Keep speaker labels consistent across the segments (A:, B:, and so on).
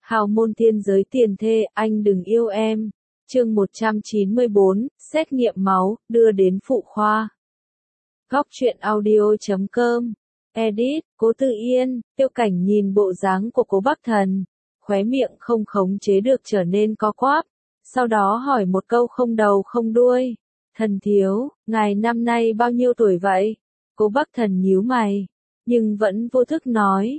A: Hào môn thiên giới tiền thê, anh đừng yêu em. Chương 194, xét nghiệm máu, đưa đến phụ khoa. Góc truyện audio.com. Edit, Cố Tư Yên. Tiêu Cảnh nhìn bộ dáng của Cố Bắc Thần, khóe miệng không khống chế được trở nên co quắp, sau đó hỏi một câu không đầu không đuôi. Thần thiếu, ngài năm nay bao nhiêu tuổi vậy? Cố Bắc Thần nhíu mày, nhưng vẫn vô thức nói.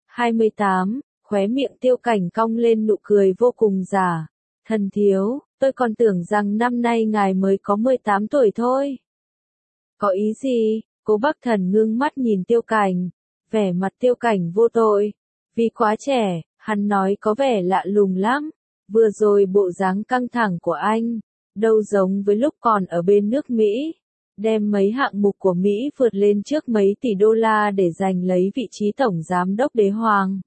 A: 28, khóe miệng Tiêu Cảnh cong lên nụ cười vô cùng giả. Thần thiếu, tôi còn tưởng rằng năm nay ngài mới có 18 tuổi thôi. Có ý gì? Cố Bắc Thần ngưng mắt nhìn Tiêu Cảnh, vẻ mặt Tiêu Cảnh vô tội. Vì quá trẻ, hắn nói có vẻ lạ lùng lắm. Vừa rồi bộ dáng căng thẳng của anh, đâu giống với lúc còn ở bên nước Mỹ. Đem mấy hạng mục của Mỹ vượt lên trước mấy tỷ đô la để giành lấy vị trí tổng giám đốc đế hoàng.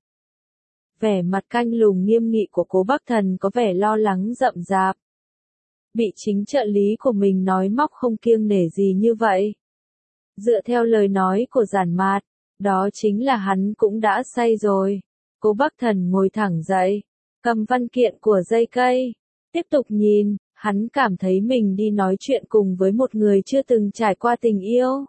A: Vẻ mặt canh lùng nghiêm nghị của Cố Bắc Thần có vẻ lo lắng rậm rạp. Bị chính trợ lý của mình nói móc không kiêng nể gì như vậy. Dựa theo lời nói của Giản Mạt, đó chính là hắn cũng đã say rồi. Cố Bắc Thần ngồi thẳng dậy, cầm văn kiện của dây cây, tiếp tục nhìn, hắn cảm thấy mình đi nói chuyện cùng với một người chưa từng trải qua tình yêu.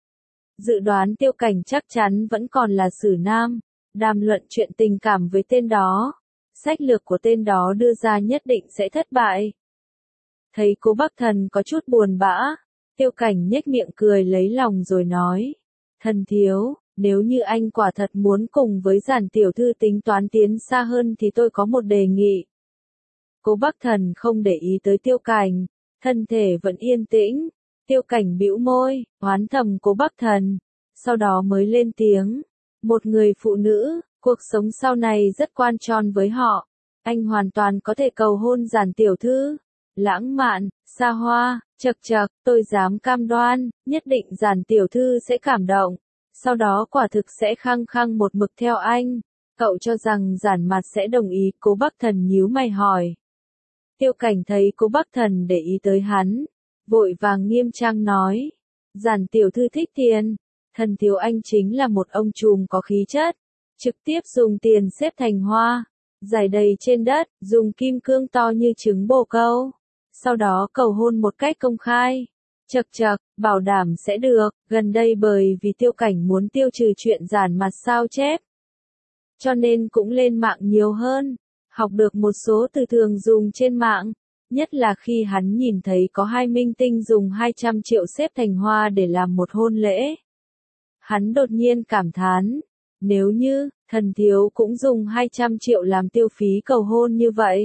A: Dự đoán Tiêu Cảnh chắc chắn vẫn còn là xử nam, đàm luận chuyện tình cảm với tên đó. Sách lược của tên đó đưa ra nhất định sẽ thất bại. Thấy Cố Bắc Thần có chút buồn bã, Tiêu Cảnh nhếch miệng cười lấy lòng rồi nói. Thần thiếu, nếu như anh quả thật muốn cùng với Giản tiểu thư tính toán tiến xa hơn thì tôi có một đề nghị. Cố Bắc Thần không để ý tới Tiêu Cảnh, thân thể vẫn yên tĩnh. Tiêu Cảnh bĩu môi, oán thầm Cố Bắc Thần, sau đó mới lên tiếng. Một người phụ nữ, cuộc sống sau này rất quan trọng với họ. Anh hoàn toàn có thể cầu hôn Giản tiểu thư. Lãng mạn, xa hoa, chật chật, tôi dám cam đoan, nhất định Giản tiểu thư sẽ cảm động. Sau đó quả thực sẽ khăng khăng một mực theo anh. Cậu cho rằng Giản Mạt sẽ đồng ý? Cố Bắc Thần nhíu mày hỏi. Tiêu Cảnh thấy Cố Bắc Thần để ý tới hắn, vội vàng nghiêm trang nói. Giản tiểu thư thích tiền, thần thiếu anh chính là một ông trùm có khí chất, trực tiếp dùng tiền xếp thành hoa, rải đầy trên đất, dùng kim cương to như trứng bồ câu, sau đó cầu hôn một cách công khai. Chật chật, bảo đảm sẽ được. Gần đây bởi vì Tiêu Cảnh muốn tiêu trừ chuyện Giản Mạt sao chép, cho nên cũng lên mạng nhiều hơn, học được một số từ thường dùng trên mạng, nhất là khi hắn nhìn thấy có hai minh tinh dùng 200 triệu xếp thành hoa để làm một hôn lễ. Hắn đột nhiên cảm thán, nếu như thần thiếu cũng dùng 200 triệu làm tiêu phí cầu hôn như vậy.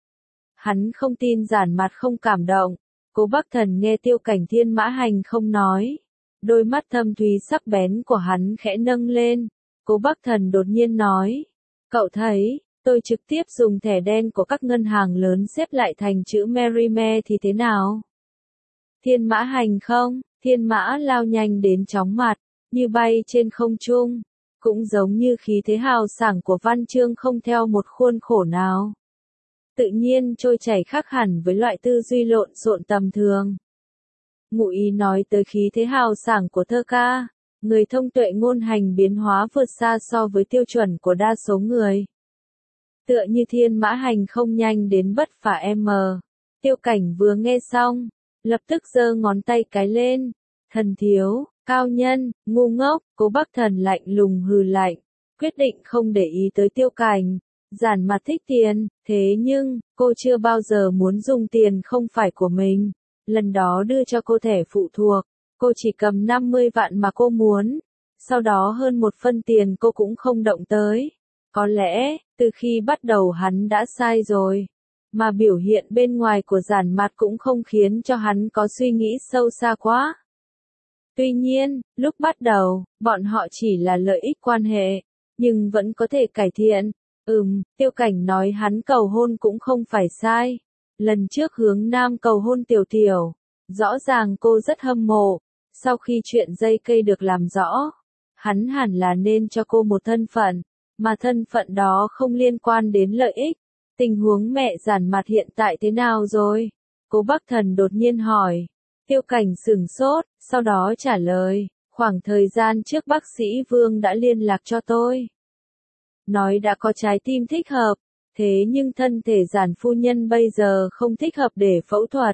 A: Hắn không tin Giản Mạt không cảm động. Cố Bắc Thần nghe Tiêu Cảnh thiên mã hành không nói, đôi mắt thâm thúy sắc bén của hắn khẽ nâng lên. Cố Bắc Thần đột nhiên nói, cậu thấy, tôi trực tiếp dùng thẻ đen của các ngân hàng lớn xếp lại thành chữ Merryme thì thế nào? Thiên mã hành không? Thiên mã lao nhanh đến chóng mặt, như bay trên không trung, cũng giống như khí thế hào sảng của văn chương không theo một khuôn khổ nào. Tự nhiên trôi chảy khác hẳn với loại tư duy lộn xộn tầm thường. Ngụ ý nói tới khí thế hào sảng của thơ ca, người thông tuệ ngôn hành biến hóa vượt xa so với tiêu chuẩn của đa số người. Tựa như thiên mã hành không nhanh đến bất phả m. Tiêu Cảnh vừa nghe xong, lập tức giơ ngón tay cái lên. Thần thiếu, cao nhân, ngu ngốc. Cố Bắc Thần lạnh lùng hừ lạnh, quyết định không để ý tới Tiêu Cảnh. Giản Mạt thích tiền, thế nhưng, cô chưa bao giờ muốn dùng tiền không phải của mình. Lần đó đưa cho cô thẻ phụ thuộc, cô chỉ cầm 50 vạn mà cô muốn. Sau đó hơn một phân tiền cô cũng không động tới. Có lẽ, từ khi bắt đầu hắn đã sai rồi. Mà biểu hiện bên ngoài của Giản Mạt cũng không khiến cho hắn có suy nghĩ sâu xa quá. Tuy nhiên, lúc bắt đầu, bọn họ chỉ là lợi ích quan hệ, nhưng vẫn có thể cải thiện. Tiêu Cảnh nói hắn cầu hôn cũng không phải sai. Lần trước hướng nam cầu hôn Tiểu Tiểu, rõ ràng cô rất hâm mộ. Sau khi chuyện dây cây được làm rõ, hắn hẳn là nên cho cô một thân phận, mà thân phận đó không liên quan đến lợi ích. Tình huống mẹ Giản Mạt hiện tại thế nào rồi? Cố Bắc Thần đột nhiên hỏi. Tiêu Cảnh sửng sốt, sau đó trả lời, khoảng thời gian trước bác sĩ Vương đã liên lạc cho tôi. Nói đã có trái tim thích hợp, Thế nhưng thân thể Giản phu nhân bây giờ không thích hợp để phẫu thuật.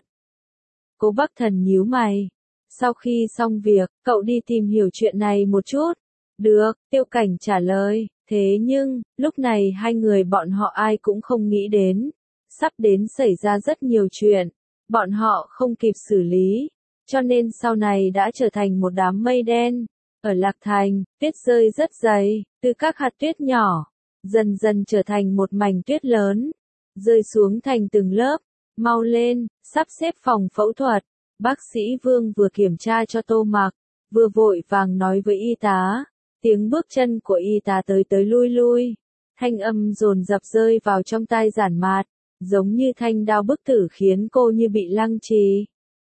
A: Cố Bắc Thần nhíu mày. Sau khi xong việc, cậu đi tìm hiểu chuyện này một chút. Được, Tiêu Cảnh trả lời. Thế nhưng, lúc này hai người bọn họ ai cũng không nghĩ đến. Sắp đến xảy ra rất nhiều chuyện. Bọn họ không kịp xử lý. Cho nên sau này đã trở thành một đám mây đen. Ở Lạc Thành, tuyết rơi rất dày, từ các hạt tuyết nhỏ, dần dần trở thành một mảnh tuyết lớn, rơi xuống thành từng lớp. Mau lên, sắp xếp phòng phẫu thuật. Bác sĩ Vương vừa kiểm tra cho Tô Mặc, vừa vội vàng nói với y tá. Tiếng bước chân của y tá tới tới lui lui, thanh âm dồn dập rơi vào trong tai Giản Mạt, giống như thanh đao bức tử khiến cô như bị lăng trì.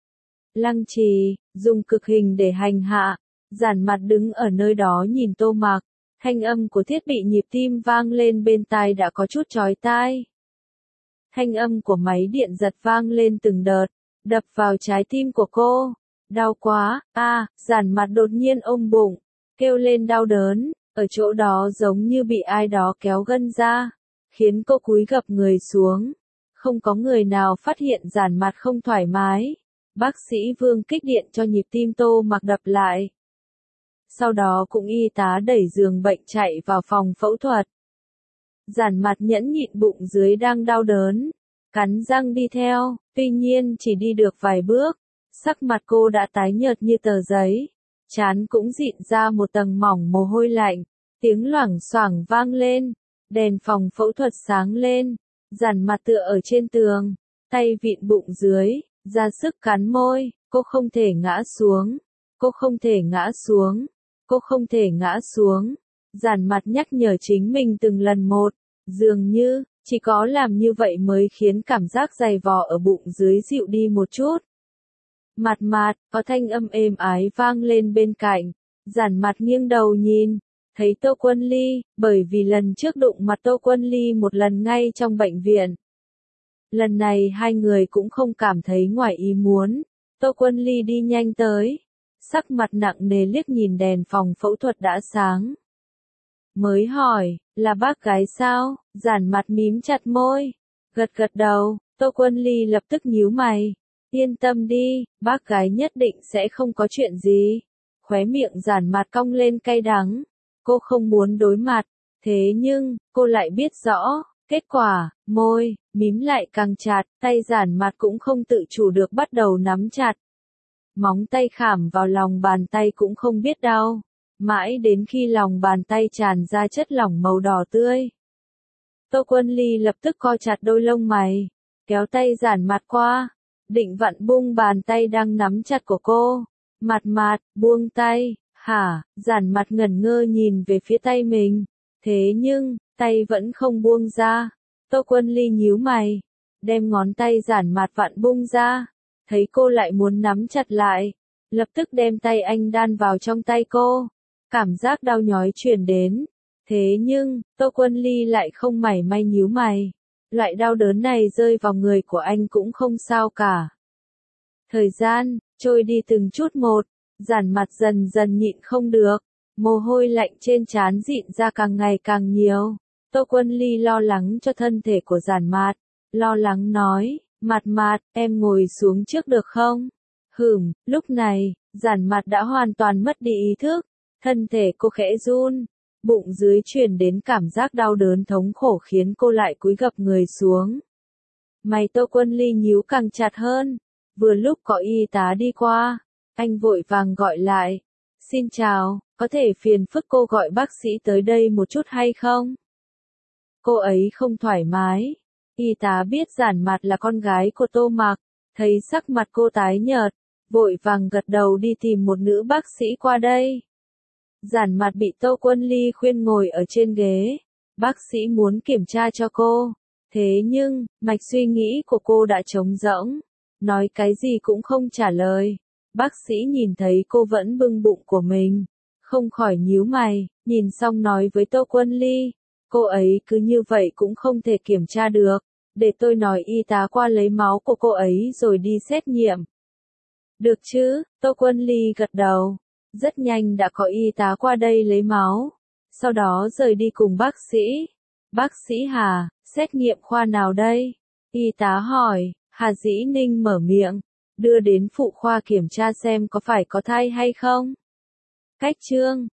A: Lăng trì, dùng cực hình để hành hạ. Giản Mạt đứng ở nơi đó nhìn Tô Mặc, thanh âm của thiết bị nhịp tim vang lên bên tai đã có chút chói tai. Thanh âm của máy điện giật vang lên từng đợt, đập vào trái tim của cô. Đau quá, Giản Mạt đột nhiên ôm bụng, kêu lên đau đớn, ở chỗ đó giống như bị ai đó kéo gân ra, khiến cô cúi gập người xuống. Không có người nào phát hiện Giản Mạt không thoải mái. Bác sĩ Vương kích điện cho nhịp tim Tô Mặc đập lại. Sau đó cũng y tá đẩy giường bệnh chạy vào phòng phẫu thuật. Giản Mạt nhẫn nhịn bụng dưới đang đau đớn, cắn răng đi theo, tuy nhiên chỉ đi được vài bước, sắc mặt cô đã tái nhợt như tờ giấy, trán cũng dịn ra một tầng mỏng mồ hôi lạnh, tiếng loảng xoảng vang lên, đèn phòng phẫu thuật sáng lên, Giản Mạt tựa ở trên tường, tay vịn bụng dưới, ra sức cắn môi, cô không thể ngã xuống, cô không thể ngã xuống, cô không thể ngã xuống. Giản Mạt nhắc nhở chính mình từng lần một, dường như, chỉ có làm như vậy mới khiến cảm giác dày vò ở bụng dưới dịu đi một chút. Mạt Mạt, có thanh âm êm ái vang lên bên cạnh, Giản Mạt nghiêng đầu nhìn, thấy Tô Quân Ly, bởi vì lần trước đụng mặt Tô Quân Ly một lần ngay trong bệnh viện. Lần này hai người cũng không cảm thấy ngoài ý muốn, Tô Quân Ly đi nhanh tới, sắc mặt nặng nề liếc nhìn đèn phòng phẫu thuật đã sáng. Mới hỏi, là bác gái sao? Giản Mạt mím chặt môi, gật gật đầu. Tô Quân Ly lập tức nhíu mày. Yên tâm đi, bác gái nhất định sẽ không có chuyện gì. Khóe miệng Giản Mạt cong lên cay đắng. Cô không muốn đối mặt, thế nhưng, cô lại biết rõ, kết quả, môi, mím lại càng chặt, tay Giản Mạt cũng không tự chủ được bắt đầu nắm chặt. Móng tay khảm vào lòng bàn tay cũng không biết đau. Mãi đến khi lòng bàn tay tràn ra chất lỏng màu đỏ tươi. Tô Quân Ly lập tức co chặt đôi lông mày, kéo tay Giản Mạt qua, định vặn bung bàn tay đang nắm chặt của cô. Mạt Mạt, buông tay, hả? Giản Mạt ngẩn ngơ nhìn về phía tay mình, thế nhưng, tay vẫn không buông ra. Tô Quân Ly nhíu mày, đem ngón tay Giản Mạt vặn bung ra, thấy cô lại muốn nắm chặt lại, lập tức đem tay anh đan vào trong tay cô. Cảm giác đau nhói truyền đến. Thế nhưng, Tô Quân Ly lại không mảy may nhíu mày. Loại đau đớn này rơi vào người của anh cũng không sao cả. Thời gian, trôi đi từng chút một, Giản Mạt dần dần nhịn không được. Mồ hôi lạnh trên trán dịn ra càng ngày càng nhiều. Tô Quân Ly lo lắng cho thân thể của Giản Mạt. Lo lắng nói, Mạt Mạt, em ngồi xuống trước được không? Lúc này, Giản Mạt đã hoàn toàn mất đi ý thức. Thân thể cô khẽ run, bụng dưới truyền đến cảm giác đau đớn thống khổ khiến cô lại cúi gập người xuống. Mày Tô Quân Ly nhíu càng chặt hơn. Vừa lúc có y tá đi qua, anh vội vàng gọi lại. Xin chào, có thể phiền phức cô gọi bác sĩ tới đây một chút hay không? Cô ấy không thoải mái. Y tá biết Giản Mạt là con gái của Tô Mặc, thấy sắc mặt cô tái nhợt, vội vàng gật đầu đi tìm một nữ bác sĩ qua đây. Giản Mạt bị Tô Quân Ly khuyên ngồi ở trên ghế. Bác sĩ muốn kiểm tra cho cô. Thế nhưng, mạch suy nghĩ của cô đã trống rỗng. Nói cái gì cũng không trả lời. Bác sĩ nhìn thấy cô vẫn bưng bụng của mình. Không khỏi nhíu mày, nhìn xong nói với Tô Quân Ly. Cô ấy cứ như vậy cũng không thể kiểm tra được. Để tôi nói y tá qua lấy máu của cô ấy rồi đi xét nghiệm. Được chứ, Tô Quân Ly gật đầu. Rất nhanh đã có y tá qua đây lấy máu, sau đó rời đi cùng bác sĩ. Bác sĩ Hà, Xét nghiệm khoa nào đây? Y tá hỏi. Hà Dĩ Ninh mở miệng. Đưa đến phụ khoa kiểm tra xem có phải có thai hay không. Cách chương